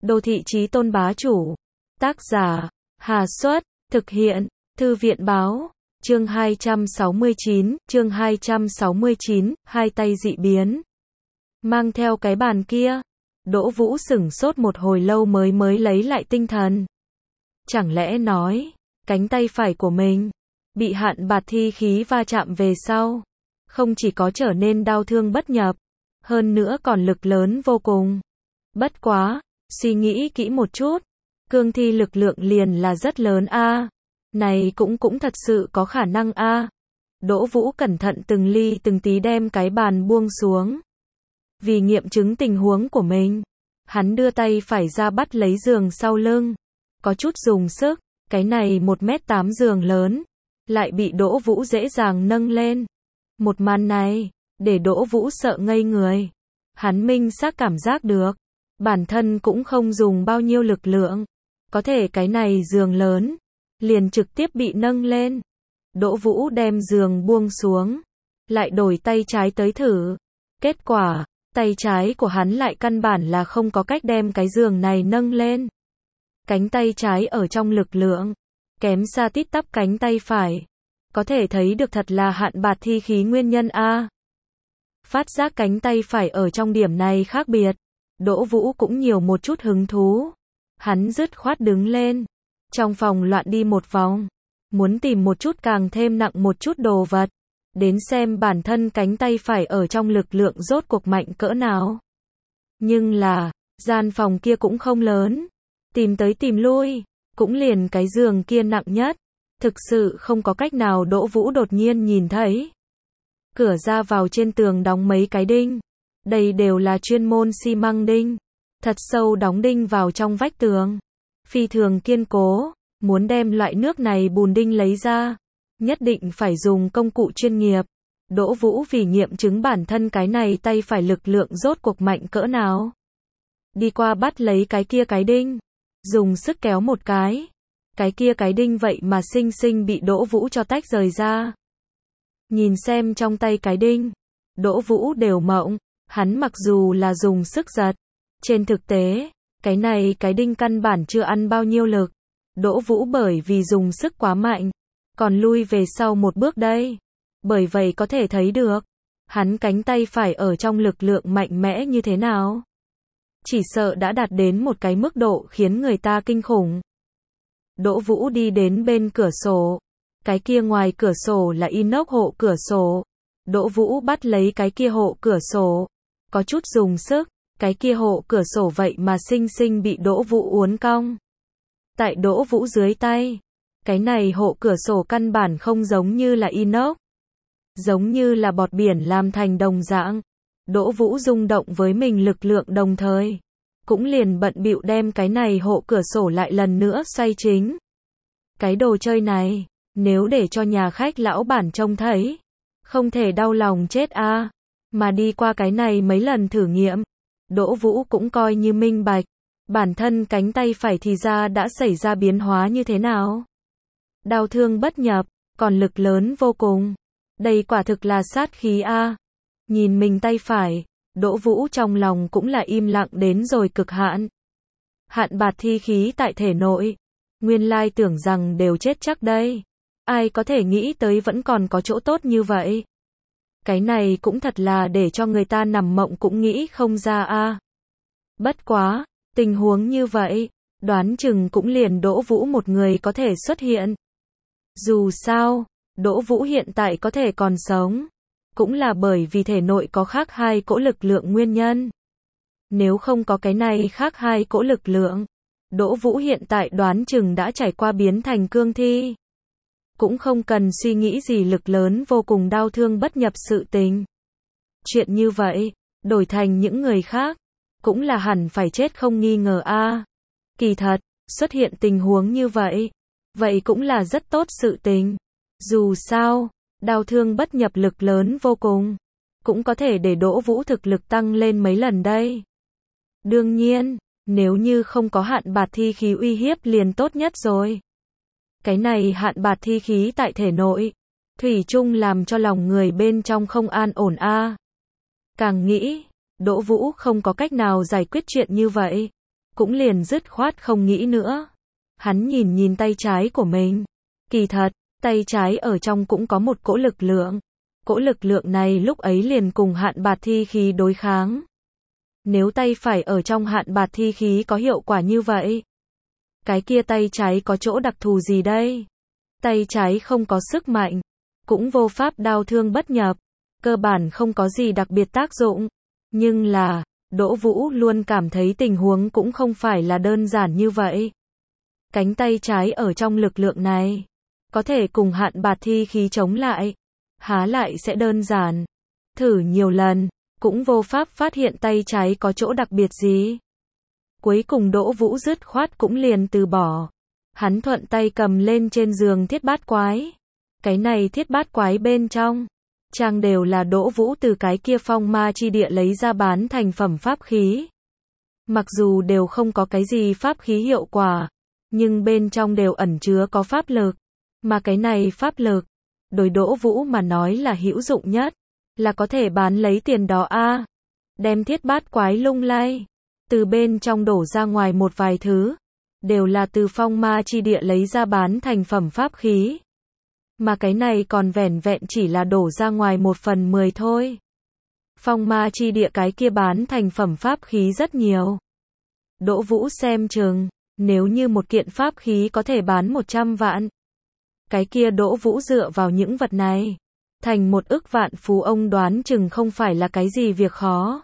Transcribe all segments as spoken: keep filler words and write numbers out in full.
Đô thị chí tôn bá chủ. Tác giả, Hà Xuất, thực hiện, Thư viện báo, chương hai trăm sáu mươi chín, chương hai trăm sáu mươi chín, hai tay dị biến. Mang theo cái bàn kia, Đỗ Vũ sửng sốt một hồi lâu mới mới lấy lại tinh thần. Chẳng lẽ nói, cánh tay phải của mình, bị hạn bạt thi khí va chạm về sau, không chỉ có trở nên đau thương bất nhập, hơn nữa còn lực lớn vô cùng. Bất quá, suy nghĩ kỹ một chút, cương thi lực lượng liền là rất lớn a. Này cũng cũng thật sự có khả năng a. Đỗ Vũ cẩn thận từng ly từng tí đem cái bàn buông xuống. Vì nghiệm chứng tình huống của mình, hắn đưa tay phải ra bắt lấy giường sau lưng, có chút dùng sức, cái này một mét tám giường lớn, lại bị Đỗ Vũ dễ dàng nâng lên. Một màn này, để Đỗ Vũ sợ ngây người. Hắn minh xác cảm giác được, bản thân cũng không dùng bao nhiêu lực lượng, có thể cái này giường lớn, liền trực tiếp bị nâng lên. Đỗ Vũ đem giường buông xuống, lại đổi tay trái tới thử. Kết quả, tay trái của hắn lại căn bản là không có cách đem cái giường này nâng lên. Cánh tay trái ở trong lực lượng, kém xa tít tắp cánh tay phải. Có thể thấy được thật là hạn bạt thi khí nguyên nhân a. Phát giác cánh tay phải ở trong điểm này khác biệt, Đỗ Vũ cũng nhiều một chút hứng thú. Hắn dứt khoát đứng lên, trong phòng loạn đi một vòng, muốn tìm một chút càng thêm nặng một chút đồ vật, đến xem bản thân cánh tay phải ở trong lực lượng rốt cuộc mạnh cỡ nào. Nhưng là, gian phòng kia cũng không lớn, tìm tới tìm lui, cũng liền cái giường kia nặng nhất, thực sự không có cách nào. Đỗ Vũ đột nhiên nhìn thấy, cửa ra vào trên tường đóng mấy cái đinh, đây đều là chuyên môn xi măng đinh, thật sâu đóng đinh vào trong vách tường, phi thường kiên cố. Muốn đem loại nước này bùn đinh lấy ra, nhất định phải dùng công cụ chuyên nghiệp. Đỗ Vũ vì nghiệm chứng bản thân cái này tay phải lực lượng rốt cuộc mạnh cỡ nào, đi qua bắt lấy cái kia cái đinh, dùng sức kéo một cái, cái kia cái đinh vậy mà xinh xinh bị Đỗ Vũ cho tách rời ra. Nhìn xem trong tay cái đinh, Đỗ Vũ đều mộng, hắn mặc dù là dùng sức giật, trên thực tế, cái này cái đinh căn bản chưa ăn bao nhiêu lực. Đỗ Vũ bởi vì dùng sức quá mạnh, còn lui về sau một bước đây. Bởi vậy có thể thấy được, hắn cánh tay phải ở trong lực lượng mạnh mẽ như thế nào. Chỉ sợ đã đạt đến một cái mức độ khiến người ta kinh khủng. Đỗ Vũ đi đến bên cửa sổ, cái kia ngoài cửa sổ là inox hộ cửa sổ. Đỗ Vũ bắt lấy cái kia hộ cửa sổ, có chút dùng sức, cái kia hộ cửa sổ vậy mà xinh xinh bị Đỗ Vũ uốn cong. Tại Đỗ Vũ dưới tay, cái này hộ cửa sổ căn bản không giống như là inox, giống như là bọt biển làm thành đồng dạng. Đỗ Vũ rung động với mình lực lượng đồng thời, cũng liền bận bịu đem cái này hộ cửa sổ lại lần nữa xoay chính. Cái đồ chơi này, nếu để cho nhà khách lão bản trông thấy, không thể đau lòng chết a. Mà đi qua cái này mấy lần thử nghiệm, Đỗ Vũ cũng coi như minh bạch, bản thân cánh tay phải thì ra đã xảy ra biến hóa như thế nào. Đau thương bất nhập, còn lực lớn vô cùng. Đây quả thực là sát khí a. Nhìn mình tay phải, Đỗ Vũ trong lòng cũng là im lặng đến rồi cực hạn. Hạn bạt thi khí tại thể nội, nguyên lai tưởng rằng đều chết chắc đây. Ai có thể nghĩ tới vẫn còn có chỗ tốt như vậy. Cái này cũng thật là để cho người ta nằm mộng cũng nghĩ không ra a. Bất quá, tình huống như vậy, đoán chừng cũng liền Đỗ Vũ một người có thể xuất hiện. Dù sao, Đỗ Vũ hiện tại có thể còn sống, cũng là bởi vì thể nội có khác hai cỗ lực lượng nguyên nhân. Nếu không có cái này khác hai cỗ lực lượng, Đỗ Vũ hiện tại đoán chừng đã trải qua biến thành cương thi. Cũng không cần suy nghĩ gì lực lớn vô cùng đau thương bất nhập sự tình. Chuyện như vậy, đổi thành những người khác, cũng là hẳn phải chết không nghi ngờ a. Kỳ thật, xuất hiện tình huống như vậy, vậy cũng là rất tốt sự tình. Dù sao, đau thương bất nhập lực lớn vô cùng, cũng có thể để Đỗ Vũ thực lực tăng lên mấy lần đây. Đương nhiên, nếu như không có hạn bạt thi khí uy hiếp liền tốt nhất rồi. Cái này hạn bạt thi khí tại thể nội, thủy chung làm cho lòng người bên trong không an ổn a. Càng nghĩ, Đỗ Vũ không có cách nào giải quyết chuyện như vậy. cũng liền dứt khoát không nghĩ nữa. Hắn nhìn nhìn tay trái của mình. Kỳ thật, tay trái ở trong cũng có một cỗ lực lượng. Cỗ lực lượng này lúc ấy liền cùng hạn bạt thi khí đối kháng. Nếu tay phải ở trong hạn bạt thi khí có hiệu quả như vậy, cái kia tay trái có chỗ đặc thù gì đây? Tay trái không có sức mạnh, cũng vô pháp đao thương bất nhập, cơ bản không có gì đặc biệt tác dụng. Nhưng là, Đỗ Vũ luôn cảm thấy tình huống cũng không phải là đơn giản như vậy. Cánh tay trái ở trong lực lượng này, có thể cùng hạn bạt thi khí chống lại, há lại sẽ đơn giản. Thử nhiều lần, cũng vô pháp phát hiện tay trái có chỗ đặc biệt gì. Cuối cùng Đỗ Vũ dứt khoát cũng liền từ bỏ. Hắn thuận tay cầm lên trên giường thiết bát quái. Cái này thiết bát quái bên trong, trang đều là Đỗ Vũ từ cái kia phong ma chi địa lấy ra bán thành phẩm pháp khí. Mặc dù đều không có cái gì pháp khí hiệu quả, nhưng bên trong đều ẩn chứa có pháp lực. Mà cái này pháp lực, đối Đỗ Vũ mà nói là hữu dụng nhất, là có thể bán lấy tiền đó a. Đem thiết bát quái lung lay, từ bên trong đổ ra ngoài một vài thứ, đều là từ phong ma chi địa lấy ra bán thành phẩm pháp khí. Mà cái này còn vẻn vẹn chỉ là đổ ra ngoài một phần mười thôi. Phong ma chi địa cái kia bán thành phẩm pháp khí rất nhiều. Đỗ Vũ xem chừng, nếu như một kiện pháp khí có thể bán một trăm vạn, cái kia Đỗ Vũ dựa vào những vật này, thành một ức vạn phú ông đoán chừng không phải là cái gì việc khó.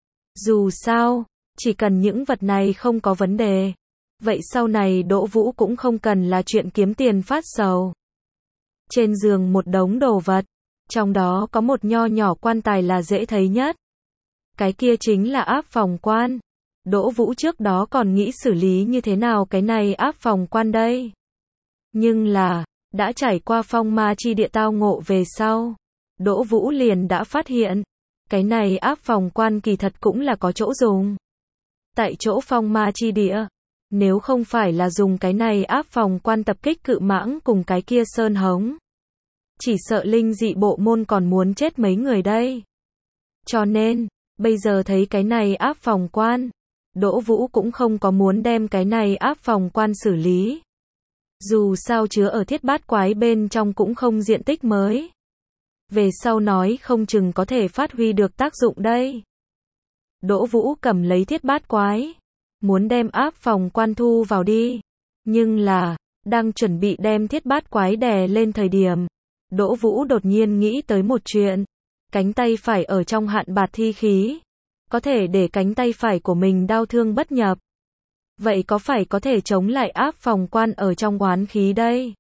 Dù sao, chỉ cần những vật này không có vấn đề, vậy sau này Đỗ Vũ cũng không cần là chuyện kiếm tiền phát sầu. Trên giường một đống đồ vật, trong đó có một nho nhỏ quan tài là dễ thấy nhất. Cái kia chính là áp phòng quan. Đỗ Vũ trước đó còn nghĩ xử lý như thế nào cái này áp phòng quan đây. Nhưng là, đã trải qua phong ma chi địa tao ngộ về sau, Đỗ Vũ liền đã phát hiện, cái này áp phòng quan kỳ thật cũng là có chỗ dùng. Tại chỗ phong ma chi địa, nếu không phải là dùng cái này áp phòng quan tập kích cự mãng cùng cái kia sơn hống, chỉ sợ linh dị bộ môn còn muốn chết mấy người đây. Cho nên, bây giờ thấy cái này áp phòng quan, Đỗ Vũ cũng không có muốn đem cái này áp phòng quan xử lý. Dù sao chứa ở thiết bát quái bên trong cũng không diện tích mới. Về sau nói không chừng có thể phát huy được tác dụng đây. Đỗ Vũ cầm lấy thiết bát quái, muốn đem áp phòng quan thu vào đi. Nhưng là, đang chuẩn bị đem thiết bát quái đè lên thời điểm, Đỗ Vũ đột nhiên nghĩ tới một chuyện. Cánh tay phải ở trong hạn bạt thi khí, có thể để cánh tay phải của mình đao thương bất nhập. Vậy có phải có thể chống lại áp phòng quan ở trong oán khí đây?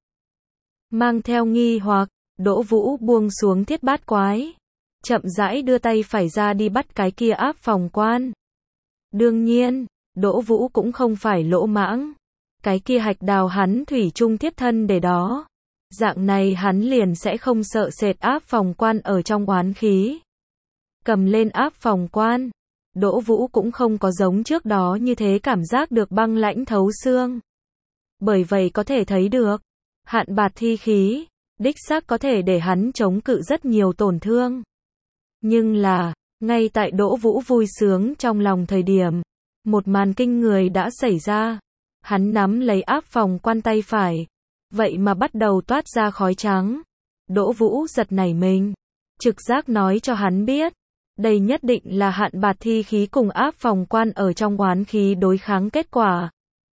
Mang theo nghi hoặc, Đỗ Vũ buông xuống thiết bát quái, chậm rãi đưa tay phải ra đi bắt cái kia áp phòng quan. Đương nhiên, Đỗ Vũ cũng không phải lỗ mãng. Cái kia hạch đào hắn thủy chung tiếp thân để đó. Dạng này hắn liền sẽ không sợ sệt áp phòng quan ở trong oán khí. Cầm lên áp phòng quan, Đỗ Vũ cũng không có giống trước đó như thế cảm giác được băng lãnh thấu xương. Bởi vậy có thể thấy được, hạn bạt thi khí, đích xác có thể để hắn chống cự rất nhiều tổn thương. Nhưng là, ngay tại Đỗ Vũ vui sướng trong lòng thời điểm, một màn kinh người đã xảy ra. Hắn nắm lấy áp phòng quan tay phải, vậy mà bắt đầu toát ra khói trắng. Đỗ Vũ giật nảy mình, trực giác nói cho hắn biết, đây nhất định là hạn bạt thi khí cùng áp phòng quan ở trong oán khí đối kháng kết quả.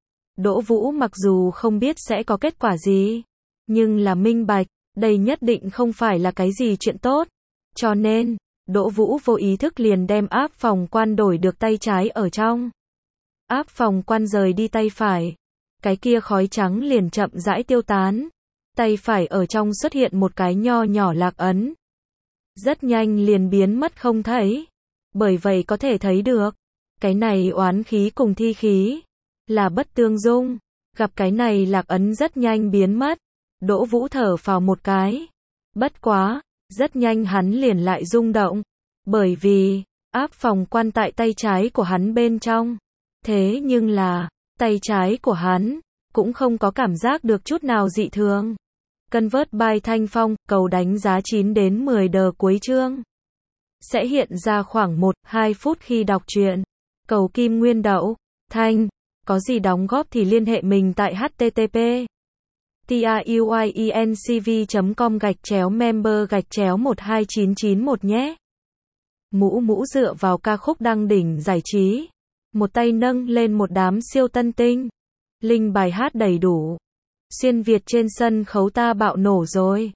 Đỗ Vũ mặc dù không biết sẽ có kết quả gì, nhưng là minh bạch, đây nhất định không phải là cái gì chuyện tốt. Cho nên, Đỗ Vũ vô ý thức liền đem áp phòng quan đổi được tay trái ở trong. Áp phòng quan rời đi tay phải, cái kia khói trắng liền chậm rãi tiêu tán. Tay phải ở trong xuất hiện một cái nho nhỏ lạc ấn. Rất nhanh liền biến mất không thấy. Bởi vậy có thể thấy được, cái này oán khí cùng thi khí là bất tương dung. Gặp cái này lạc ấn rất nhanh biến mất, Đỗ Vũ thở phào một cái. Bất quá, rất nhanh hắn liền lại rung động, bởi vì áp phòng quan tại tay trái của hắn bên trong. Thế nhưng là, tay trái của hắn cũng không có cảm giác được chút nào dị thường. Convert by Thanh Phong, cầu đánh giá chín đến mười đờ cuối chương. Sẽ hiện ra khoảng một đến hai phút khi đọc truyện. Cầu kim nguyên đậu, Thanh. Có gì đóng góp thì liên hệ mình tại h t t p tuyiencv chấm com gạch chéo member gạch chéo một hai chín chín một nhé. Mũ mũ dựa vào ca khúc đăng đỉnh giải trí. Một tay nâng lên một đám siêu tân tinh. Link bài hát đầy đủ. Xuyên Việt trên sân khấu ta bạo nổ rồi.